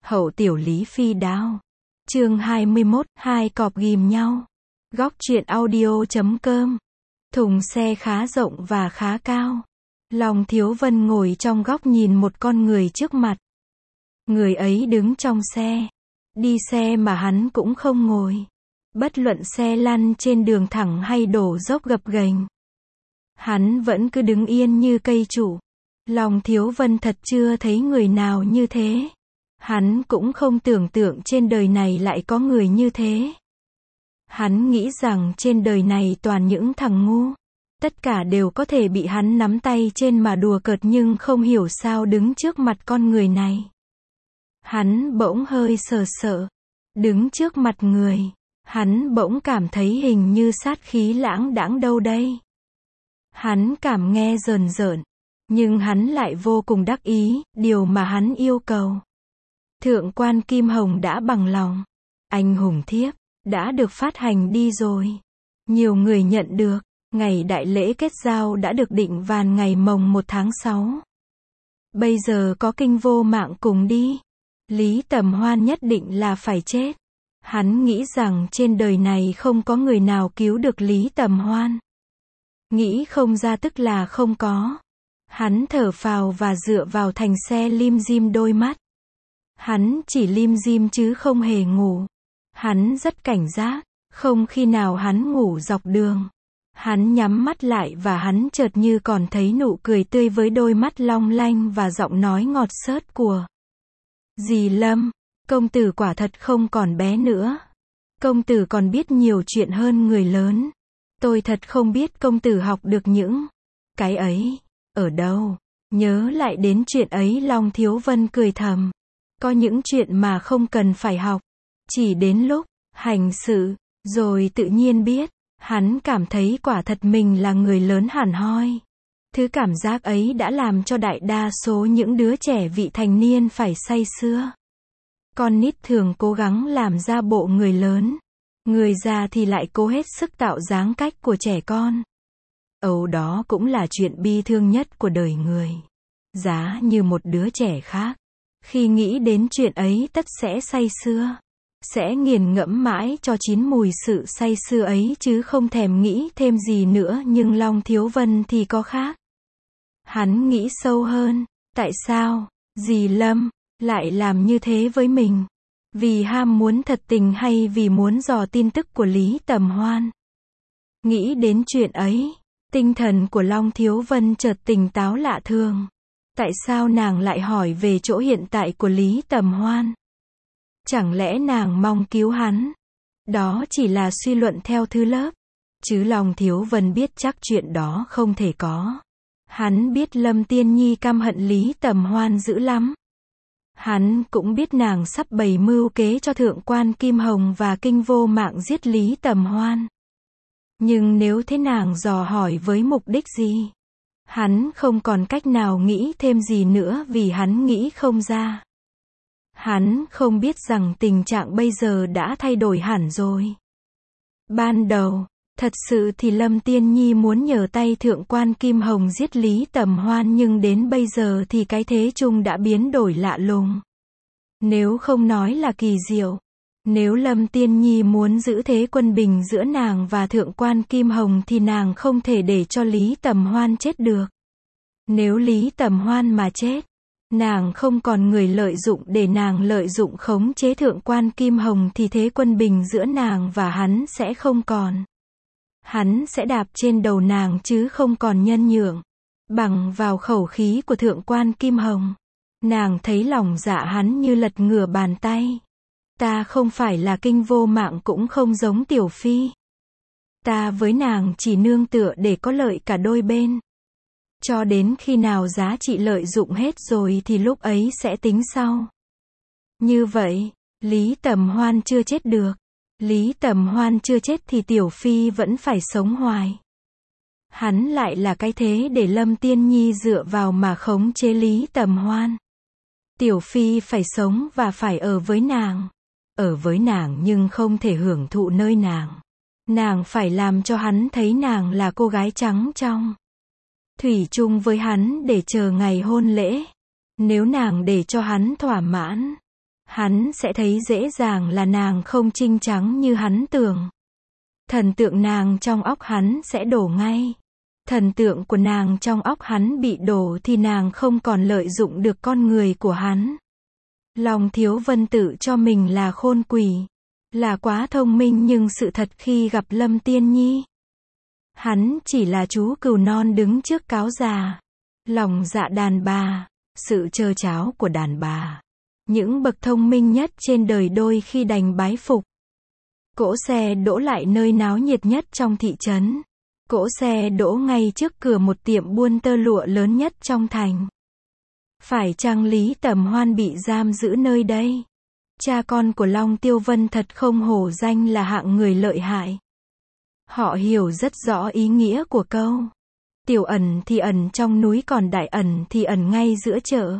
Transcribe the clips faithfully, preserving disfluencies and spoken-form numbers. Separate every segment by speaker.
Speaker 1: Hậu tiểu Lý Phi đao. Chương hai mươi mốt, hai cọp ghìm nhau. Góc truyện audio chấm com. Thùng xe khá rộng và khá cao. Long Thiếu Vân ngồi trong góc nhìn một con người trước mặt. Người ấy đứng trong xe. Đi xe mà hắn cũng không ngồi. Bất luận xe lăn trên đường thẳng hay đổ dốc gập ghềnh, hắn vẫn cứ đứng yên như cây trụ. Long Thiếu Vân thật chưa thấy người nào như thế. Hắn cũng không tưởng tượng trên đời này lại có người như thế. Hắn nghĩ rằng trên đời này toàn những thằng ngu. Tất cả đều có thể bị hắn nắm tay trên mà đùa cợt, nhưng không hiểu sao đứng trước mặt con người này. Hắn bỗng hơi sợ sợ. Đứng trước mặt người, hắn bỗng cảm thấy hình như sát khí lãng đãng đâu đây. Hắn cảm nghe rờn rợn, nhưng hắn lại vô cùng đắc ý, điều mà hắn yêu cầu. Thượng quan Kim Hồng đã bằng lòng. Anh hùng thiếp đã được phát hành đi rồi. Nhiều người nhận được. Ngày đại lễ kết giao đã được định vào ngày mồng một tháng sáu. Bây giờ có Kinh Vô Mạng cùng đi. Lý Tầm Hoan nhất định là phải chết. Hắn nghĩ rằng trên đời này không có người nào cứu được Lý Tầm Hoan. Nghĩ không ra tức là không có. Hắn thở phào và dựa vào thành xe lim dim đôi mắt. Hắn chỉ lim dim chứ không hề ngủ. Hắn rất cảnh giác, không khi nào hắn ngủ dọc đường. Hắn nhắm mắt lại và hắn chợt như còn thấy nụ cười tươi với đôi mắt long lanh và giọng nói ngọt xớt của dì Lâm. Công tử quả thật không còn bé nữa. Công tử còn biết nhiều chuyện hơn người lớn. Tôi thật không biết công tử học được những cái ấy ở đâu. Nhớ lại đến chuyện ấy, Long Thiếu Vân cười thầm. Có những chuyện mà không cần phải học, chỉ đến lúc hành sự rồi tự nhiên biết. Hắn cảm thấy quả thật mình là người lớn hẳn hoi. Thứ cảm giác ấy đã làm cho đại đa số những đứa trẻ vị thành niên phải say sưa. Con nít thường cố gắng làm ra bộ người lớn. Người già thì lại cố hết sức tạo dáng cách của trẻ con. Âu đó cũng là chuyện bi thương nhất của đời người. Giá như một đứa trẻ khác, khi nghĩ đến chuyện ấy tất sẽ say sưa. Sẽ nghiền ngẫm mãi cho chín mùi sự say sưa ấy chứ không thèm nghĩ thêm gì nữa. Nhưng Long Thiếu Vân thì có khác. Hắn nghĩ sâu hơn. Tại sao dì Lâm lại làm như thế với mình? Vì ham muốn thật tình hay vì muốn dò tin tức của Lý Tầm Hoan? Nghĩ đến chuyện ấy, tinh thần của Long Thiếu Vân chợt tỉnh táo lạ thường. Tại sao nàng lại hỏi về chỗ hiện tại của Lý Tầm Hoan? Chẳng lẽ nàng mong cứu hắn? Đó chỉ là suy luận theo thứ lớp. Chứ Long Thiếu Vân biết chắc chuyện đó không thể có. Hắn biết Lâm Tiên Nhi căm hận Lý Tầm Hoan dữ lắm. Hắn cũng biết nàng sắp bày mưu kế cho Thượng quan Kim Hồng và Kinh Vô Mạng giết Lý Tầm Hoan. Nhưng nếu thế nàng dò hỏi với mục đích gì? Hắn không còn cách nào nghĩ thêm gì nữa vì hắn nghĩ không ra. Hắn không biết rằng tình trạng bây giờ đã thay đổi hẳn rồi. Ban đầu, thật sự thì Lâm Tiên Nhi muốn nhờ tay Thượng quan Kim Hồng giết Lý Tầm Hoan, nhưng đến bây giờ thì cái thế chung đã biến đổi lạ lùng. Nếu không nói là kỳ diệu. Nếu Lâm Tiên Nhi muốn giữ thế quân bình giữa nàng và Thượng quan Kim Hồng thì nàng không thể để cho Lý Tầm Hoan chết được. Nếu Lý Tầm Hoan mà chết, nàng không còn người lợi dụng để nàng lợi dụng khống chế Thượng quan Kim Hồng thì thế quân bình giữa nàng và hắn sẽ không còn. Hắn sẽ đạp trên đầu nàng chứ không còn nhân nhượng. Bằng vào khẩu khí của Thượng quan Kim Hồng, nàng thấy lòng dạ hắn như lật ngửa bàn tay. Ta không phải là Kinh Vô Mạng, cũng không giống Tiểu Phi. Ta với nàng chỉ nương tựa để có lợi cả đôi bên. Cho đến khi nào giá trị lợi dụng hết rồi thì lúc ấy sẽ tính sau. Như vậy, Lý Tầm Hoan chưa chết được. Lý Tầm Hoan chưa chết thì Tiểu Phi vẫn phải sống hoài. Hắn lại là cái thế để Lâm Tiên Nhi dựa vào mà khống chế Lý Tầm Hoan. Tiểu Phi phải sống và phải ở với nàng. Ở với nàng nhưng không thể hưởng thụ nơi nàng. Nàng phải làm cho hắn thấy nàng là cô gái trắng trong. Thủy chung với hắn để chờ ngày hôn lễ. Nếu nàng để cho hắn thỏa mãn, hắn sẽ thấy dễ dàng là nàng không trinh trắng như hắn tưởng. Thần tượng nàng trong óc hắn sẽ đổ ngay. Thần tượng của nàng trong óc hắn bị đổ thì nàng không còn lợi dụng được con người của hắn. Long Thiếu Vân tự cho mình là khôn quỷ, là quá thông minh, nhưng sự thật khi gặp Lâm Tiên Nhi, hắn chỉ là chú cừu non đứng trước cáo già. Lòng dạ đàn bà, sự trơ tráo của đàn bà, những bậc thông minh nhất trên đời đôi khi đành bái phục. Cỗ xe đỗ lại nơi náo nhiệt nhất trong thị trấn. Cỗ xe đỗ ngay trước cửa một tiệm buôn tơ lụa lớn nhất trong thành. Phải chăng Lý Tầm Hoan bị giam giữ nơi đây? Cha con của Long Tiêu Vân thật không hổ danh là hạng người lợi hại. Họ hiểu rất rõ ý nghĩa của câu tiểu ẩn thì ẩn trong núi, còn đại ẩn thì ẩn ngay giữa chợ.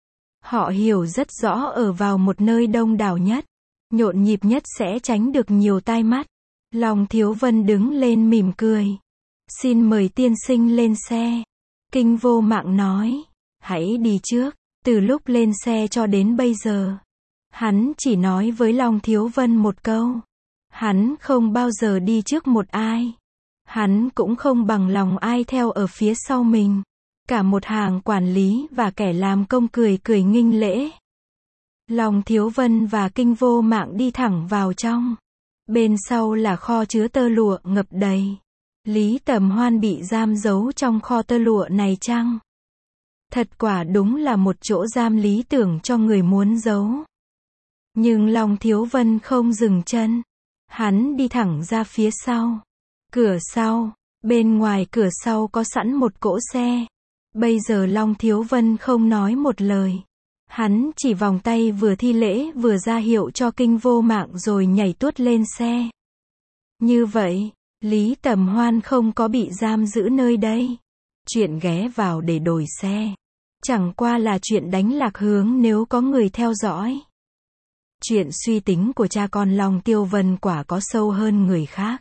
Speaker 1: Họ hiểu rất rõ ở vào một nơi đông đảo nhất, nhộn nhịp nhất sẽ tránh được nhiều tai mắt. Long Thiếu Vân đứng lên mỉm cười. Xin mời tiên sinh lên xe. Kinh Vô Mạng nói. Hãy đi trước. Từ lúc lên xe cho đến bây giờ, hắn chỉ nói với Long Thiếu Vân một câu. Hắn không bao giờ đi trước một ai. Hắn cũng không bằng lòng ai theo ở phía sau mình. Cả một hàng quản lý và kẻ làm công cười cười nghinh lễ. Long Thiếu Vân và Kinh Vô Mạng đi thẳng vào trong. Bên sau là kho chứa tơ lụa ngập đầy. Lý Tầm Hoan bị giam giấu trong kho tơ lụa này chăng? Thật quả đúng là một chỗ giam lý tưởng cho người muốn giấu. Nhưng Long Thiếu Vân không dừng chân. Hắn đi thẳng ra phía sau. Cửa sau. Bên ngoài cửa sau có sẵn một cỗ xe. Bây giờ Long Thiếu Vân không nói một lời. Hắn chỉ vòng tay vừa thi lễ vừa ra hiệu cho Kinh Vô Mạng rồi nhảy tuốt lên xe. Như vậy, Lý Tầm Hoan không có bị giam giữ nơi đây. Chuyện ghé vào để đổi xe chẳng qua là chuyện đánh lạc hướng nếu có người theo dõi. Chuyện suy tính của cha con Long Tiêu Vân quả có sâu hơn người khác.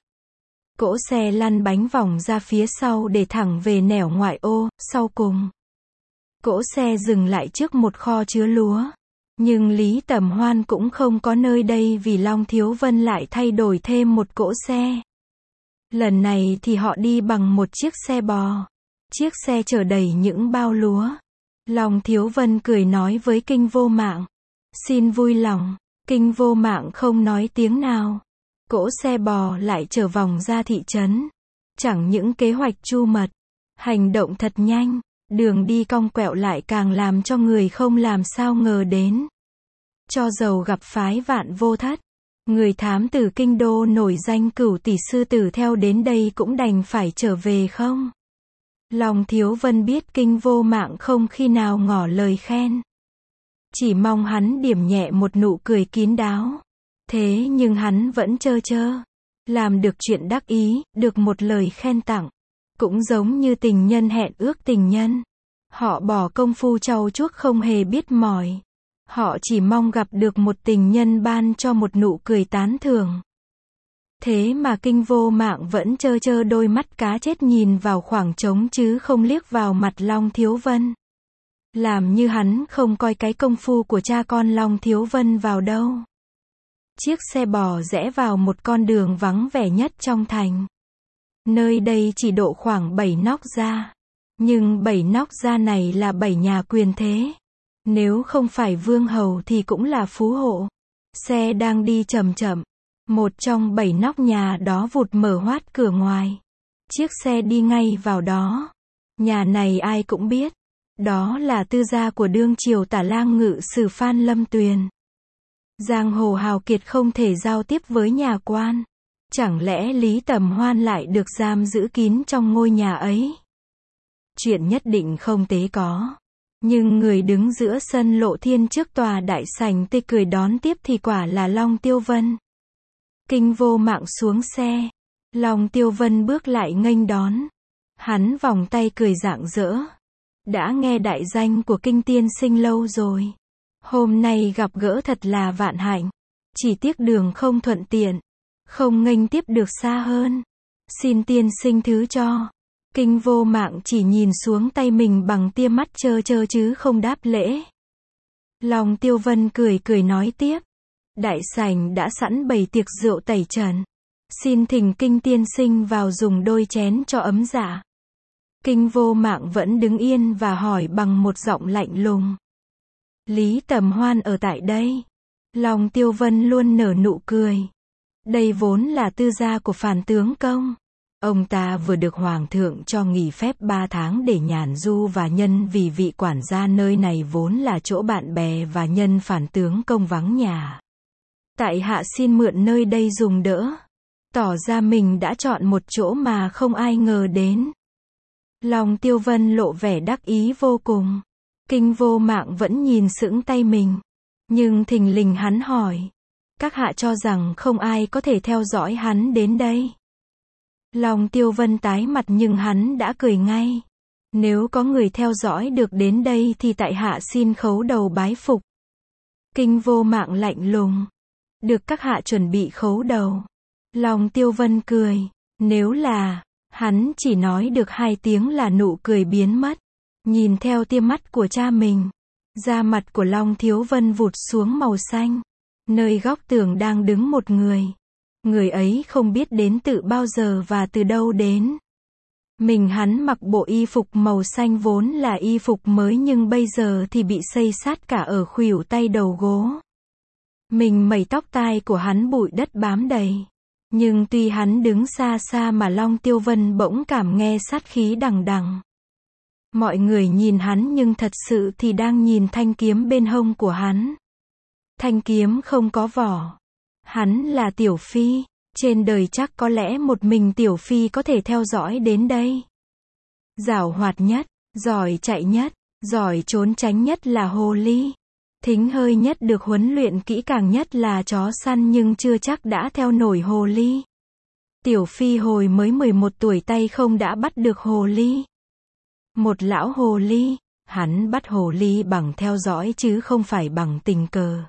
Speaker 1: Cỗ xe lăn bánh vòng ra phía sau để thẳng về nẻo ngoại ô. Sau cùng, cỗ xe dừng lại trước một kho chứa lúa. Nhưng Lý Tầm Hoan cũng không có nơi đây vì Long Thiếu Vân lại thay đổi thêm một cỗ xe. Lần này thì họ đi bằng một chiếc xe bò. Chiếc xe chở đầy những bao lúa. Long Thiếu Vân cười nói với Kinh Vô Mạng. Xin vui lòng. Kinh Vô Mạng không nói tiếng nào. Cỗ xe bò lại chở vòng ra thị trấn. Chẳng những kế hoạch chu mật, hành động thật nhanh, đường đi cong quẹo lại càng làm cho người không làm sao ngờ đến. Cho dầu gặp phái Vạn Vô Thất, người thám tử kinh đô nổi danh Cửu Tỷ sư tử theo đến đây cũng đành phải trở về không? Long Thiếu Vân biết Kinh Vô Mạng không khi nào ngỏ lời khen. Chỉ mong hắn điểm nhẹ một nụ cười kín đáo. Thế nhưng hắn vẫn trơ trơ. Làm được chuyện đắc ý, được một lời khen tặng. Cũng giống như tình nhân hẹn ước tình nhân. Họ bỏ công phu trau chuốt không hề biết mỏi. Họ chỉ mong gặp được một tình nhân ban cho một nụ cười tán thưởng. Thế mà Kinh Vô Mạng vẫn trơ trơ đôi mắt cá chết nhìn vào khoảng trống chứ không liếc vào mặt Long Thiếu Vân. Làm như hắn không coi cái công phu của cha con Long Thiếu Vân vào đâu. Chiếc xe bò rẽ vào một con đường vắng vẻ nhất trong thành. Nơi đây chỉ độ khoảng bảy nóc gia. Nhưng bảy nóc gia này là bảy nhà quyền thế. Nếu không phải vương hầu thì cũng là phú hộ. Xe đang đi chậm chậm. Một trong bảy nóc nhà đó vụt mở hoát cửa ngoài. Chiếc xe đi ngay vào đó. Nhà này ai cũng biết. Đó là tư gia của đương triều Tả Lang Ngự Sử Phan Lâm Tuyền. Giang hồ hào kiệt không thể giao tiếp với nhà quan. Chẳng lẽ Lý Tầm Hoan lại được giam giữ kín trong ngôi nhà ấy? Chuyện nhất định không tế có. Nhưng người đứng giữa sân Lộ Thiên trước tòa đại sảnh tê cười đón tiếp thì quả là Long Tiêu Vân. Kinh Vô Mạng xuống xe. Long Tiêu Vân bước lại nghênh đón. Hắn vòng tay cười rạng rỡ. Đã nghe đại danh của Kinh tiên sinh lâu rồi. Hôm nay gặp gỡ thật là vạn hạnh. Chỉ tiếc đường không thuận tiện. Không nghênh tiếp được xa hơn. Xin tiên sinh thứ cho. Kinh Vô Mạng chỉ nhìn xuống tay mình bằng tia mắt trơ trơ chứ không đáp lễ. Long Tiêu Vân cười cười nói tiếp. Đại sảnh đã sẵn bày tiệc rượu tẩy trần. Xin thỉnh Kinh tiên sinh vào dùng đôi chén cho ấm dạ. Kinh Vô Mạng vẫn đứng yên và hỏi bằng một giọng lạnh lùng. Lý Tầm Hoan ở tại đây. Long Tiêu Vân luôn nở nụ cười. Đây vốn là tư gia của Phàn tướng công. Ông ta vừa được Hoàng thượng cho nghỉ phép ba tháng để nhàn du và nhân vì vị quản gia nơi này vốn là chỗ bạn bè và nhân Phàn tướng công vắng nhà. Tại hạ xin mượn nơi đây dùng đỡ. Tỏ ra mình đã chọn một chỗ mà không ai ngờ đến. Long Tiêu Vân lộ vẻ đắc ý vô cùng. Kinh Vô Mạng vẫn nhìn sững tay mình. Nhưng thình lình hắn hỏi. Các hạ cho rằng không ai có thể theo dõi hắn đến đây. Long Tiêu Vân tái mặt nhưng hắn đã cười ngay. Nếu có người theo dõi được đến đây thì tại hạ xin khấu đầu bái phục. Kinh Vô Mạng lạnh lùng. Được các hạ chuẩn bị khấu đầu. Long Tiêu Vân cười. Nếu là, hắn chỉ nói được hai tiếng là nụ cười biến mất. Nhìn theo tia mắt của cha mình. Da mặt của Long Thiếu Vân vụt xuống màu xanh. Nơi góc tường đang đứng một người. Người ấy không biết đến từ bao giờ và từ đâu đến. Mình hắn mặc bộ y phục màu xanh vốn là y phục mới nhưng bây giờ thì bị xây sát cả ở khuỷu tay đầu gối. Mình mẩy tóc tai của hắn bụi đất bám đầy. Nhưng tuy hắn đứng xa xa mà Long Tiêu Vân bỗng cảm nghe sát khí đằng đằng. Mọi người nhìn hắn nhưng thật sự thì đang nhìn thanh kiếm bên hông của hắn. Thanh kiếm không có vỏ. Hắn là Tiểu Phi. Trên đời chắc có lẽ một mình Tiểu Phi có thể theo dõi đến đây. Giảo hoạt nhất, giỏi chạy nhất, giỏi trốn tránh nhất là hồ ly. Thính hơi nhất được huấn luyện kỹ càng nhất là chó săn nhưng chưa chắc đã theo nổi hồ ly. Tiểu Phi hồi mới mười một tuổi tay không đã bắt được hồ ly. Một lão hồ ly, hắn bắt hồ ly bằng theo dõi chứ không phải bằng tình cờ.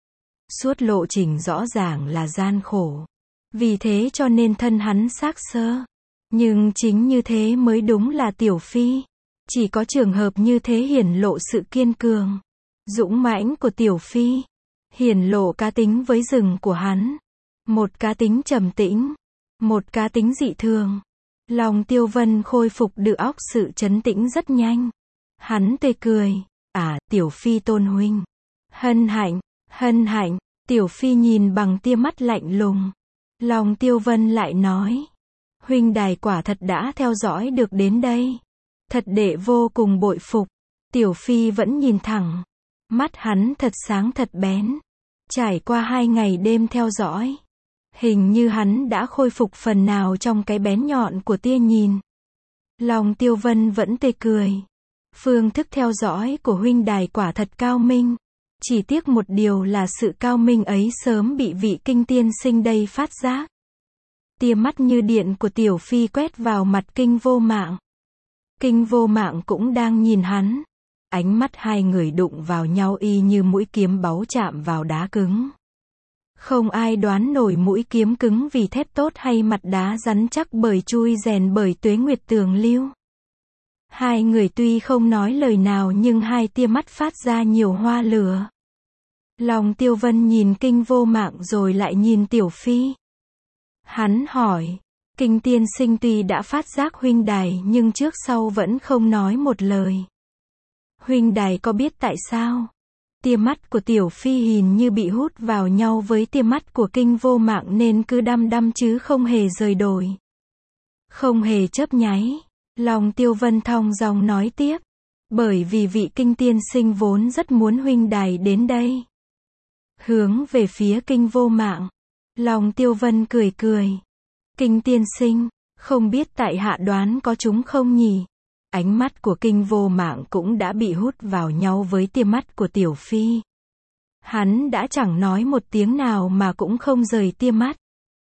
Speaker 1: Suốt lộ trình rõ ràng là gian khổ. Vì thế cho nên thân hắn xác sơ. Nhưng chính như thế mới đúng là Tiểu Phi. Chỉ có trường hợp như thế hiển lộ sự kiên cường, dũng mãnh của Tiểu Phi. Hiển lộ cá tính với rừng của hắn. Một cá tính trầm tĩnh. Một cá tính dị thường. Long Tiêu Vân khôi phục được óc sự trấn tĩnh rất nhanh. Hắn tươi cười. À, Tiểu Phi tôn huynh. Hân hạnh, hân hạnh. Tiểu Phi nhìn bằng tia mắt lạnh lùng. Long Tiêu Vân lại nói. Huynh đài quả thật đã theo dõi được đến đây. Thật đệ vô cùng bội phục. Tiểu Phi vẫn nhìn thẳng. Mắt hắn thật sáng thật bén. Trải qua hai ngày đêm theo dõi. Hình như hắn đã khôi phục phần nào trong cái bén nhọn của tia nhìn. Long Tiêu Vân vẫn tươi cười. Phương thức theo dõi của huynh đài quả thật cao minh. Chỉ tiếc một điều là sự cao minh ấy sớm bị vị Kinh tiên sinh đây phát giác. Tia mắt như điện của Tiểu Phi quét vào mặt Kinh Vô Mạng. Kinh Vô Mạng cũng đang nhìn hắn. Ánh mắt hai người đụng vào nhau y như mũi kiếm báu chạm vào đá cứng. Không ai đoán nổi mũi kiếm cứng vì thép tốt hay mặt đá rắn chắc bởi chui rèn bởi tuế nguyệt tường lưu. Hai người tuy không nói lời nào nhưng hai tia mắt phát ra nhiều hoa lửa. Long Tiêu Vân nhìn Kinh Vô Mạng rồi lại nhìn Tiểu Phi. Hắn hỏi, Kinh tiên sinh tuy đã phát giác huynh đài nhưng trước sau vẫn không nói một lời. Huynh đài có biết tại sao? Tia mắt của Tiểu Phi hình như bị hút vào nhau với tia mắt của Kinh Vô Mạng nên cứ đăm đăm chứ không hề rời đổi. Không hề chớp nháy. Long Tiêu Vân thong dong nói tiếp. Bởi vì vị Kinh tiên sinh vốn rất muốn huynh đài đến đây. Hướng về phía Kinh Vô Mạng. Long Tiêu Vân cười cười. Kinh tiên sinh, không biết tại hạ đoán có chúng không nhỉ? Ánh mắt của Kinh Vô Mạng cũng đã bị hút vào nhau với tia mắt của Tiểu Phi. Hắn đã chẳng nói một tiếng nào mà cũng không rời tia mắt.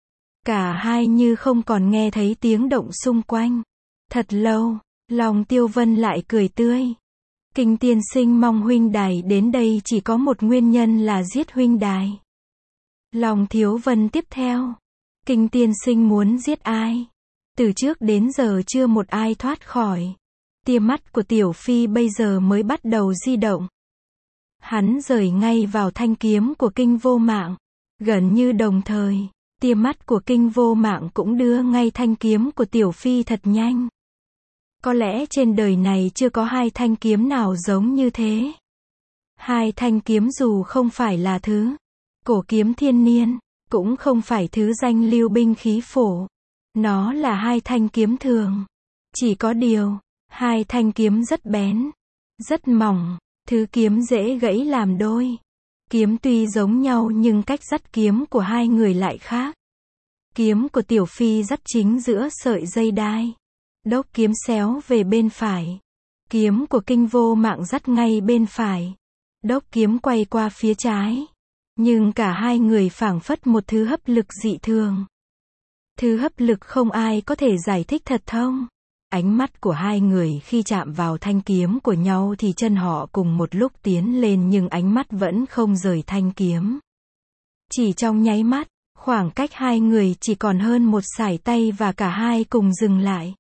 Speaker 1: Cả hai như không còn nghe thấy tiếng động xung quanh. Thật lâu, Long Tiêu Vân lại cười tươi. Kinh tiên sinh mong huynh đài đến đây chỉ có một nguyên nhân là giết huynh đài. Long Thiếu Vân tiếp theo. Kinh tiên sinh muốn giết ai? Từ trước đến giờ chưa một ai thoát khỏi. Tia mắt của Tiểu Phi bây giờ mới bắt đầu di động. Hắn rời ngay vào thanh kiếm của Kinh Vô Mạng. Gần như đồng thời, tia mắt của Kinh Vô Mạng cũng đưa ngay thanh kiếm của Tiểu Phi thật nhanh. Có lẽ trên đời này chưa có hai thanh kiếm nào giống như thế. Hai thanh kiếm dù không phải là thứ cổ kiếm thiên niên, cũng không phải thứ danh lưu binh khí phổ. Nó là hai thanh kiếm thường. Chỉ có điều, hai thanh kiếm rất bén, rất mỏng, thứ kiếm dễ gãy làm đôi. Kiếm tuy giống nhau nhưng cách dắt kiếm của hai người lại khác. Kiếm của Tiểu Phi dắt chính giữa sợi dây đai. Đốc kiếm xéo về bên phải. Kiếm của Kinh Vô Mạng dắt ngay bên phải. Đốc kiếm quay qua phía trái. Nhưng cả hai người phảng phất một thứ hấp lực dị thường. Thứ hấp lực không ai có thể giải thích thật thông. Ánh mắt của hai người khi chạm vào thanh kiếm của nhau thì chân họ cùng một lúc tiến lên nhưng ánh mắt vẫn không rời thanh kiếm. Chỉ trong nháy mắt, khoảng cách hai người chỉ còn hơn một sải tay và cả hai cùng dừng lại.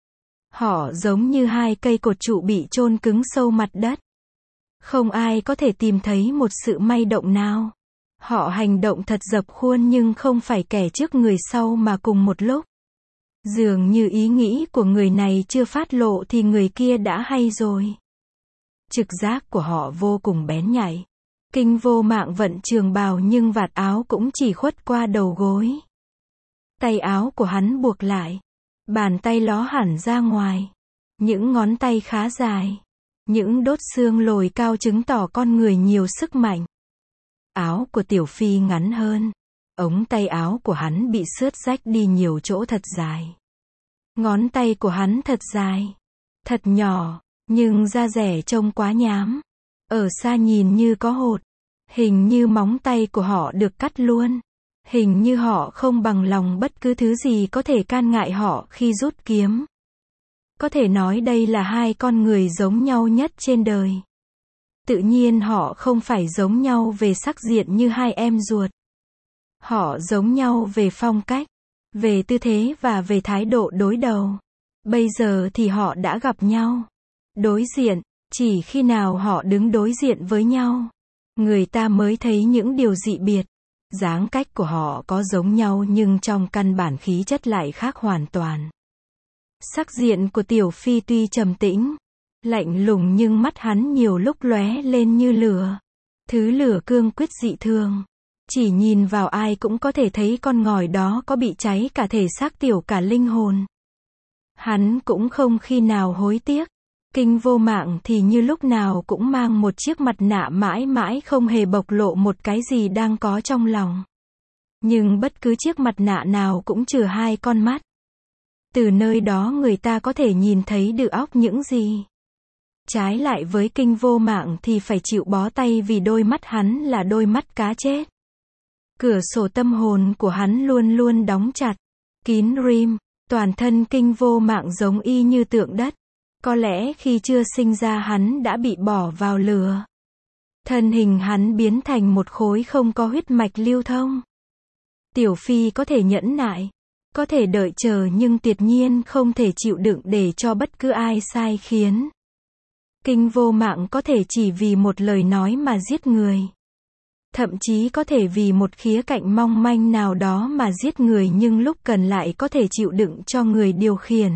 Speaker 1: Họ giống như hai cây cột trụ bị chôn cứng sâu mặt đất. Không ai có thể tìm thấy một sự may động nào. Họ hành động thật dập khuôn nhưng không phải kẻ trước người sau mà cùng một lúc. Dường như ý nghĩ của người này chưa phát lộ thì người kia đã hay rồi. Trực giác của họ vô cùng bén nhạy. Kinh Vô Mạng vận trường bào nhưng vạt áo cũng chỉ khuất qua đầu gối. Tay áo của hắn buộc lại. Bàn tay ló hẳn ra ngoài. Những ngón tay khá dài. Những đốt xương lồi cao chứng tỏ con người nhiều sức mạnh. Áo của Tiểu Phi ngắn hơn. Ống tay áo của hắn bị xước rách đi nhiều chỗ thật dài. Ngón tay của hắn thật dài. Thật nhỏ. Nhưng da rẻ trông quá nhám. Ở xa nhìn như có hột. Hình như móng tay của họ được cắt luôn. Hình như họ không bằng lòng bất cứ thứ gì có thể can ngại họ khi rút kiếm. Có thể nói đây là hai con người giống nhau nhất trên đời. Tự nhiên họ không phải giống nhau về sắc diện như hai em ruột. Họ giống nhau về phong cách, về tư thế và về thái độ đối đầu. Bây giờ thì họ đã gặp nhau. Đối diện, chỉ khi nào họ đứng đối diện với nhau, người ta mới thấy những điều dị biệt. Dáng cách của họ có giống nhau nhưng trong căn bản khí chất lại khác hoàn toàn. Sắc diện của Tiểu Phi tuy trầm tĩnh, lạnh lùng nhưng mắt hắn nhiều lúc lóe lên như lửa. Thứ lửa cương quyết dị thường. Chỉ nhìn vào ai cũng có thể thấy con ngòi đó có bị cháy cả thể xác tiểu cả linh hồn. Hắn cũng không khi nào hối tiếc. Kinh Vô Mạng thì như lúc nào cũng mang một chiếc mặt nạ mãi mãi không hề bộc lộ một cái gì đang có trong lòng. Nhưng bất cứ chiếc mặt nạ nào cũng chừa hai con mắt. Từ nơi đó người ta có thể nhìn thấy được óc những gì. Trái lại với Kinh Vô Mạng thì phải chịu bó tay vì đôi mắt hắn là đôi mắt cá chết. Cửa sổ tâm hồn của hắn luôn luôn đóng chặt, kín rim, toàn thân Kinh Vô Mạng giống y như tượng đất. Có lẽ khi chưa sinh ra hắn đã bị bỏ vào lửa. Thân hình hắn biến thành một khối không có huyết mạch lưu thông. Tiểu Phi có thể nhẫn nại, có thể đợi chờ nhưng tuyệt nhiên không thể chịu đựng để cho bất cứ ai sai khiến. Kinh Vô Mạng có thể chỉ vì một lời nói mà giết người. Thậm chí có thể vì một khía cạnh mong manh nào đó mà giết người nhưng lúc cần lại có thể chịu đựng cho người điều khiển.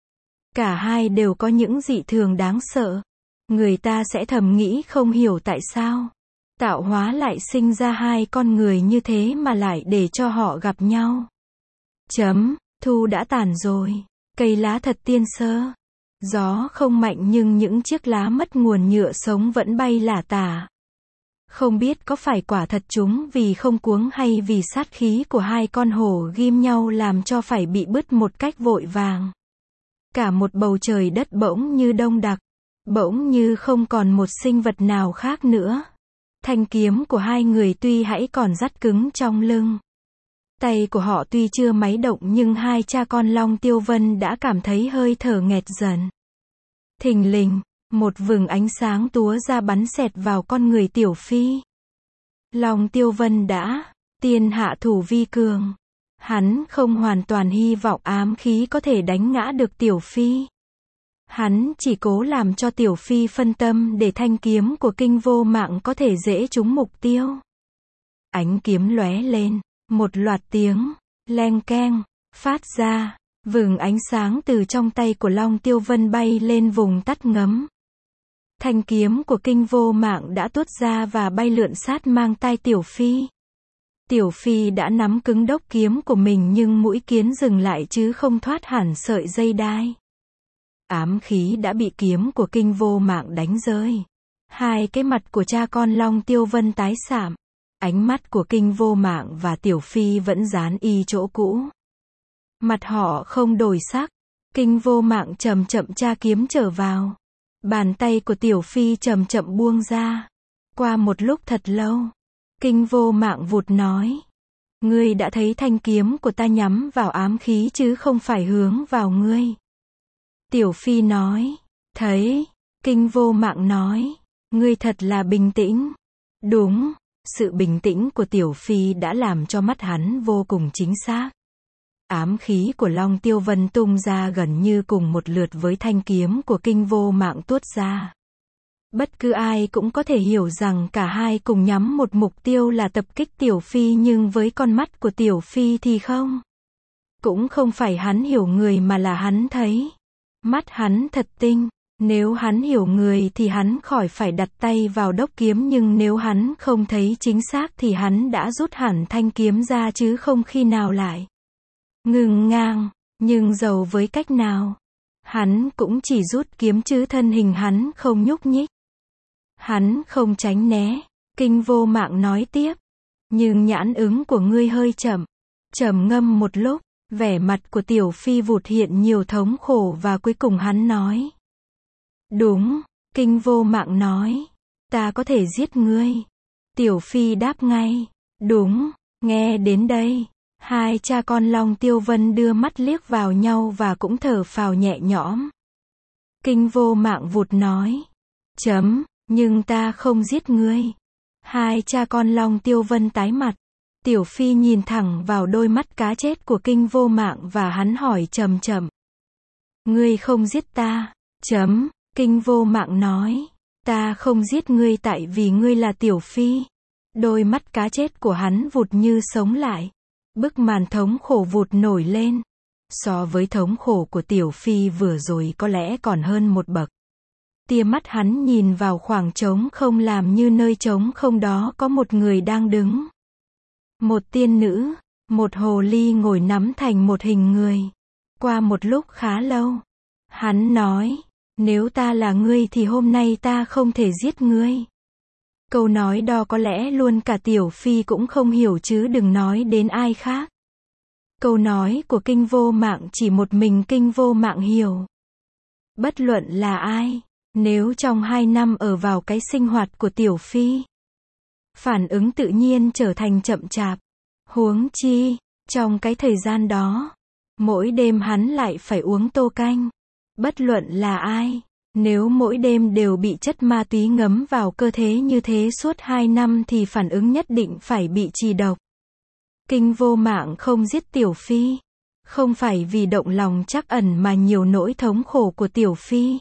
Speaker 1: Cả hai đều có những dị thường đáng sợ. Người ta sẽ thầm nghĩ không hiểu tại sao tạo hóa lại sinh ra hai con người như thế mà lại để cho họ gặp nhau. Chấm, thu đã tàn rồi. Cây lá thật tiên sơ. Gió không mạnh nhưng những chiếc lá mất nguồn nhựa sống vẫn bay lả tả. Không biết có phải quả thật chúng vì không cuống hay vì sát khí của hai con hổ ghim nhau làm cho phải bị bứt một cách vội vàng. Cả một bầu trời đất bỗng như đông đặc. Bỗng như không còn một sinh vật nào khác nữa. Thanh kiếm của hai người tuy hãy còn dắt cứng trong lưng. Tay của họ tuy chưa máy động nhưng hai cha con Long Tiêu Vân đã cảm thấy hơi thở nghẹt dần. Thình lình, một vầng ánh sáng túa ra bắn xẹt vào con người Tiểu Phi. Long Tiêu Vân đã tiên hạ thủ vi cường. Hắn không hoàn toàn hy vọng ám khí có thể đánh ngã được Tiểu Phi. Hắn chỉ cố làm cho Tiểu Phi phân tâm để thanh kiếm của Kinh Vô Mạng có thể dễ trúng mục tiêu. Ánh kiếm lóe lên, một loạt tiếng leng keng phát ra, vầng ánh sáng từ trong tay của Long Tiêu Vân bay lên vùng tắt ngấm. Thanh kiếm của Kinh Vô Mạng đã tuốt ra và bay lượn sát mang tai Tiểu Phi. Tiểu Phi đã nắm cứng đốc kiếm của mình nhưng mũi kiếm dừng lại chứ không thoát hẳn sợi dây đai. Ám khí đã bị kiếm của Kinh Vô Mạng đánh rơi. Hai cái mặt của cha con Long Tiêu Vân tái sạm. Ánh mắt của Kinh Vô Mạng và Tiểu Phi vẫn dán y chỗ cũ. Mặt họ không đổi sắc. Kinh Vô Mạng chậm chậm tra kiếm trở vào. Bàn tay của Tiểu Phi chậm chậm buông ra. Qua một lúc thật lâu, Kinh Vô Mạng vụt nói: Ngươi đã thấy thanh kiếm của ta nhắm vào ám khí chứ không phải hướng vào ngươi. Tiểu Phi nói: Thấy. Kinh Vô Mạng nói: Ngươi thật là bình tĩnh. Đúng, sự bình tĩnh của Tiểu Phi đã làm cho mắt hắn vô cùng chính xác. Ám khí của Long Tiêu Vân tung ra gần như cùng một lượt với thanh kiếm của Kinh Vô Mạng tuốt ra. Bất cứ ai cũng có thể hiểu rằng cả hai cùng nhắm một mục tiêu là tập kích Tiểu Phi, nhưng với con mắt của Tiểu Phi thì không. Cũng không phải hắn hiểu người mà là hắn thấy. Mắt hắn thật tinh. Nếu hắn hiểu người thì hắn khỏi phải đặt tay vào đốc kiếm, nhưng nếu hắn không thấy chính xác thì hắn đã rút hẳn thanh kiếm ra chứ không khi nào lại ngừng ngang. Nhưng dầu với cách nào, hắn cũng chỉ rút kiếm chứ thân hình hắn không nhúc nhích. Hắn không tránh né. Kinh Vô Mạng nói tiếp: Nhưng nhãn ứng của ngươi hơi chậm. Trầm ngâm một lúc, vẻ mặt của Tiểu Phi vụt hiện nhiều thống khổ và cuối cùng hắn nói: Đúng. Kinh Vô Mạng nói: Ta có thể giết ngươi. Tiểu Phi đáp ngay: Đúng. Nghe đến đây, hai cha con Long Tiêu Vân đưa mắt liếc vào nhau và cũng thở phào nhẹ nhõm. Kinh Vô Mạng vụt nói: Chấm, nhưng ta không giết ngươi. Hai cha con Long Tiêu Vân tái mặt. Tiểu Phi nhìn thẳng vào đôi mắt cá chết của Kinh Vô Mạng và hắn hỏi chậm chậm: Ngươi không giết ta. Chấm. Kinh Vô Mạng nói: Ta không giết ngươi tại vì ngươi là Tiểu Phi. Đôi mắt cá chết của hắn vụt như sống lại. Bức màn thống khổ vụt nổi lên. So với thống khổ của Tiểu Phi vừa rồi có lẽ còn hơn một bậc. Tia mắt hắn nhìn vào khoảng trống không làm như nơi trống không đó có một người đang đứng. Một tiên nữ, một hồ ly ngồi nắm thành một hình người. Qua một lúc khá lâu, hắn nói: Nếu ta là ngươi thì hôm nay ta không thể giết ngươi. Câu nói đó có lẽ luôn cả Tiểu Phi cũng không hiểu chứ đừng nói đến ai khác. Câu nói của Kinh Vô Mạng chỉ một mình Kinh Vô Mạng hiểu. Bất luận là ai, nếu trong hai năm ở vào cái sinh hoạt của Tiểu Phi, phản ứng tự nhiên trở thành chậm chạp. Huống chi, trong cái thời gian đó, mỗi đêm hắn lại phải uống tô canh. Bất luận là ai, nếu mỗi đêm đều bị chất ma túy ngấm vào cơ thể như thế suốt hai năm thì phản ứng nhất định phải bị trì độc. Kinh Vô Mạng không giết Tiểu Phi, không phải vì động lòng trắc ẩn mà nhiều nỗi thống khổ của Tiểu Phi.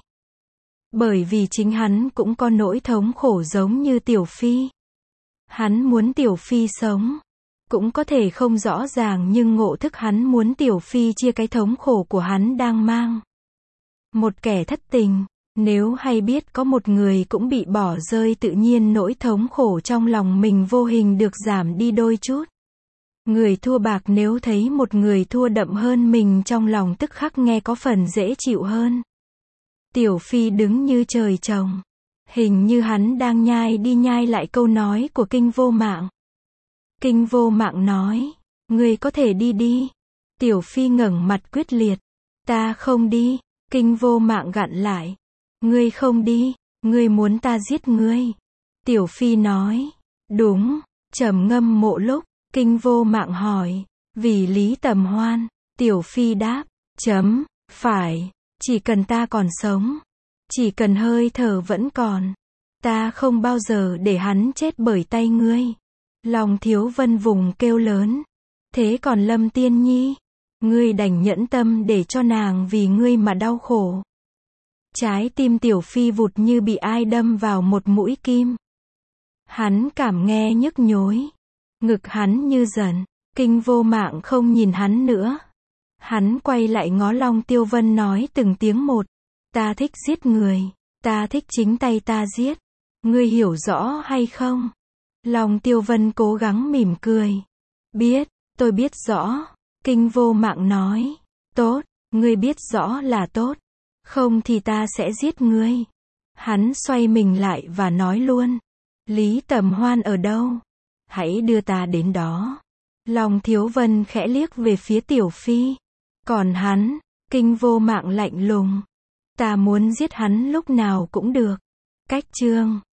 Speaker 1: Bởi vì chính hắn cũng có nỗi thống khổ giống như Tiểu Phi. Hắn muốn Tiểu Phi sống. Cũng có thể không rõ ràng nhưng ngộ thức hắn muốn Tiểu Phi chia cái thống khổ của hắn đang mang. Một kẻ thất tình, nếu hay biết có một người cũng bị bỏ rơi tự nhiên nỗi thống khổ trong lòng mình vô hình được giảm đi đôi chút. Người thua bạc nếu thấy một người thua đậm hơn mình trong lòng tức khắc nghe có phần dễ chịu hơn. Tiểu Phi đứng như trời trồng. Hình như hắn đang nhai đi nhai lại câu nói của Kinh Vô Mạng. Kinh Vô Mạng nói: Ngươi có thể đi đi. Tiểu Phi ngẩng mặt quyết liệt: Ta không đi. Kinh Vô Mạng gặn lại: Ngươi không đi, ngươi muốn ta giết ngươi. Tiểu Phi nói: Đúng. Trầm ngâm một lúc, Kinh Vô Mạng hỏi: Vì Lý Tầm Hoan. Tiểu Phi đáp: Chấm, phải. Chỉ cần ta còn sống, chỉ cần hơi thở vẫn còn, ta không bao giờ để hắn chết bởi tay ngươi. Lòng Thiếu Vân vùng kêu lớn: Thế còn Lâm Tiên Nhi? Ngươi đành nhẫn tâm để cho nàng vì ngươi mà đau khổ. Trái tim Tiểu Phi vụt như bị ai đâm vào một mũi kim. Hắn cảm nghe nhức nhối. Ngực hắn như giận. Kinh Vô Mạng không nhìn hắn nữa. Hắn quay lại ngó Long Tiêu Vân nói từng tiếng một. Ta thích giết người. Ta thích chính tay ta giết. Ngươi hiểu rõ hay không? Long Tiêu Vân cố gắng mỉm cười. Biết, tôi biết rõ. Kinh Vô Mạng nói. Tốt, ngươi biết rõ là tốt. Không thì ta sẽ giết ngươi. Hắn xoay mình lại và nói luôn. Lý Tầm Hoan ở đâu? Hãy đưa ta đến đó. Long Thiếu Vân khẽ liếc về phía Tiểu Phi. Còn hắn, Kinh Vô Mạng lạnh lùng. Ta muốn giết hắn lúc nào cũng được. Cách chương